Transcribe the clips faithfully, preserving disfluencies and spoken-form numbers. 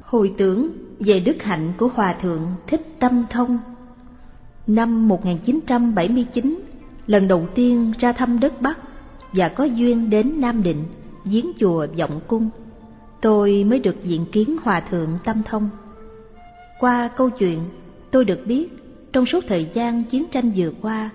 Hồi tưởng về đức hạnh của Hòa Thượng Thích Tâm Thông. Năm một nghìn chín trăm bảy mươi chín, lần đầu tiên ra thăm đất Bắc và có duyên đến Nam Định, viếng chùa Vọng Cung, tôi mới được diện kiến Hòa Thượng Tâm Thông. Qua câu chuyện, tôi được biết trong suốt thời gian chiến tranh vừa qua,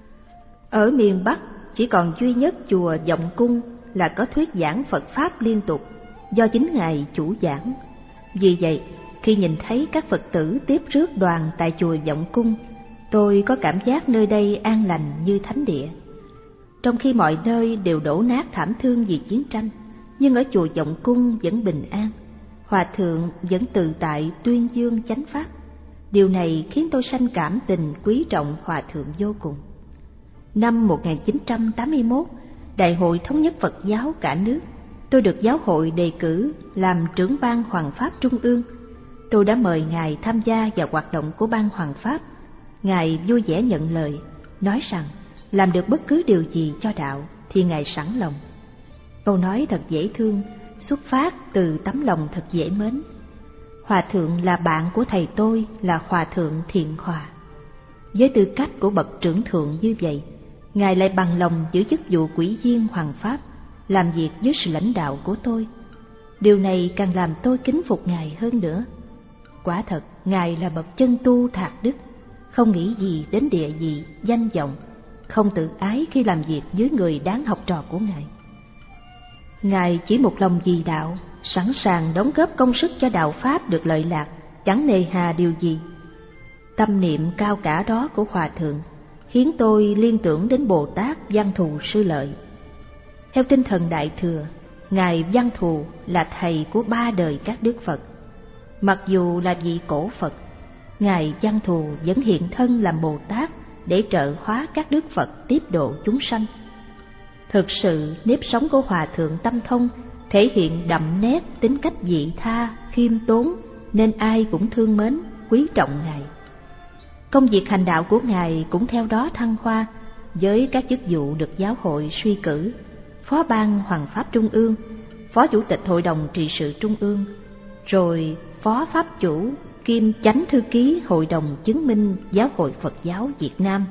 ở miền Bắc chỉ còn duy nhất chùa Vọng Cung là có thuyết giảng Phật Pháp liên tục do chính Ngài chủ giảng. Vì vậy, khi nhìn thấy các Phật tử tiếp rước đoàn tại chùa Vọng Cung, tôi có cảm giác nơi đây an lành như thánh địa. Trong khi mọi nơi đều đổ nát thảm thương vì chiến tranh, nhưng ở chùa Vọng Cung vẫn bình an. Hòa Thượng vẫn tự tại tuyên dương chánh pháp. Điều này khiến tôi sanh cảm tình quý trọng Hòa Thượng vô cùng. Năm một nghìn chín trăm tám mươi mốt, Đại hội Thống nhất Phật giáo cả nước, tôi được giáo hội đề cử làm trưởng ban Hoằng Pháp Trung ương. Tôi đã mời Ngài tham gia vào hoạt động của ban Hoằng Pháp. Ngài vui vẻ nhận lời, nói rằng làm được bất cứ điều gì cho đạo thì Ngài sẵn lòng. Câu nói thật dễ thương, xuất phát từ tấm lòng thật dễ mến. Hòa Thượng là bạn của thầy tôi là Hòa Thượng Thiện Hòa. Với tư cách của bậc trưởng thượng như vậy, Ngài lại bằng lòng giữ chức vụ ủy viên Hoằng Pháp, làm việc dưới sự lãnh đạo của tôi. Điều này càng làm tôi kính phục Ngài hơn nữa. Quả thật, Ngài là bậc chân tu thạc đức, không nghĩ gì đến địa vị, danh vọng, không tự ái khi làm việc với người đáng học trò của Ngài. Ngài chỉ một lòng vì đạo, sẵn sàng đóng góp công sức cho đạo Pháp được lợi lạc, chẳng nề hà điều gì. Tâm niệm cao cả đó của Hòa Thượng khiến tôi liên tưởng đến Bồ Tát Văn Thù Sư Lợi. Theo tinh thần Đại Thừa, Ngài Văn Thù là thầy của ba đời các Đức Phật. Mặc dù là vị cổ Phật, Ngài Văn Thù vẫn hiện thân làm Bồ Tát để trợ hóa các Đức Phật tiếp độ chúng sanh. Thực sự, nếp sống của Hòa Thượng Tâm Thông thể hiện đậm nét tính cách vị tha, khiêm tốn, nên ai cũng thương mến, quý trọng Ngài. Công việc hành đạo của Ngài cũng theo đó thăng hoa, với các chức vụ được giáo hội suy cử: Phó ban Hoằng Pháp Trung ương, Phó Chủ tịch Hội đồng Trị sự Trung ương, rồi Phó Pháp Chủ kiêm Chánh Thư ký Hội đồng Chứng minh Giáo hội Phật giáo Việt Nam.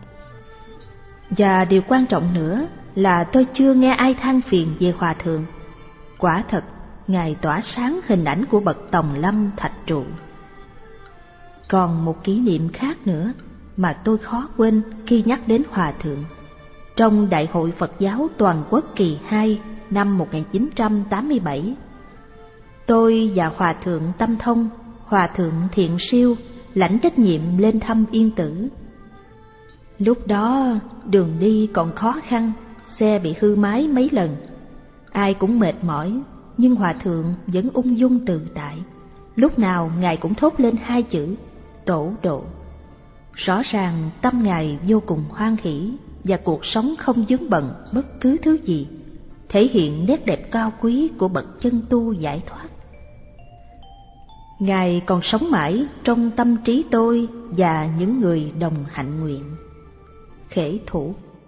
Và điều quan trọng nữa là tôi chưa nghe ai than phiền về Hòa Thượng. Quả thật, Ngài tỏa sáng hình ảnh của bậc Tòng Lâm Thạch Trụ. Còn một kỷ niệm khác nữa mà tôi khó quên khi nhắc đến Hòa Thượng. Trong Đại hội Phật giáo Toàn quốc kỳ hai năm một nghìn chín trăm tám mươi bảy, tôi và Hòa Thượng Tâm Thông, Hòa Thượng Thiện Siêu lãnh trách nhiệm lên thăm Yên Tử. Lúc đó đường đi còn khó khăn, xe bị hư máy mấy lần, ai cũng mệt mỏi, nhưng Hòa Thượng vẫn ung dung tự tại. Lúc nào Ngài cũng thốt lên hai chữ tổ độ. Rõ ràng tâm Ngài vô cùng hoan hỷ và cuộc sống không vướng bận bất cứ thứ gì, thể hiện nét đẹp cao quý của bậc chân tu giải thoát. Ngài còn sống mãi trong tâm trí tôi và những người đồng hạnh nguyện. Khể thủ.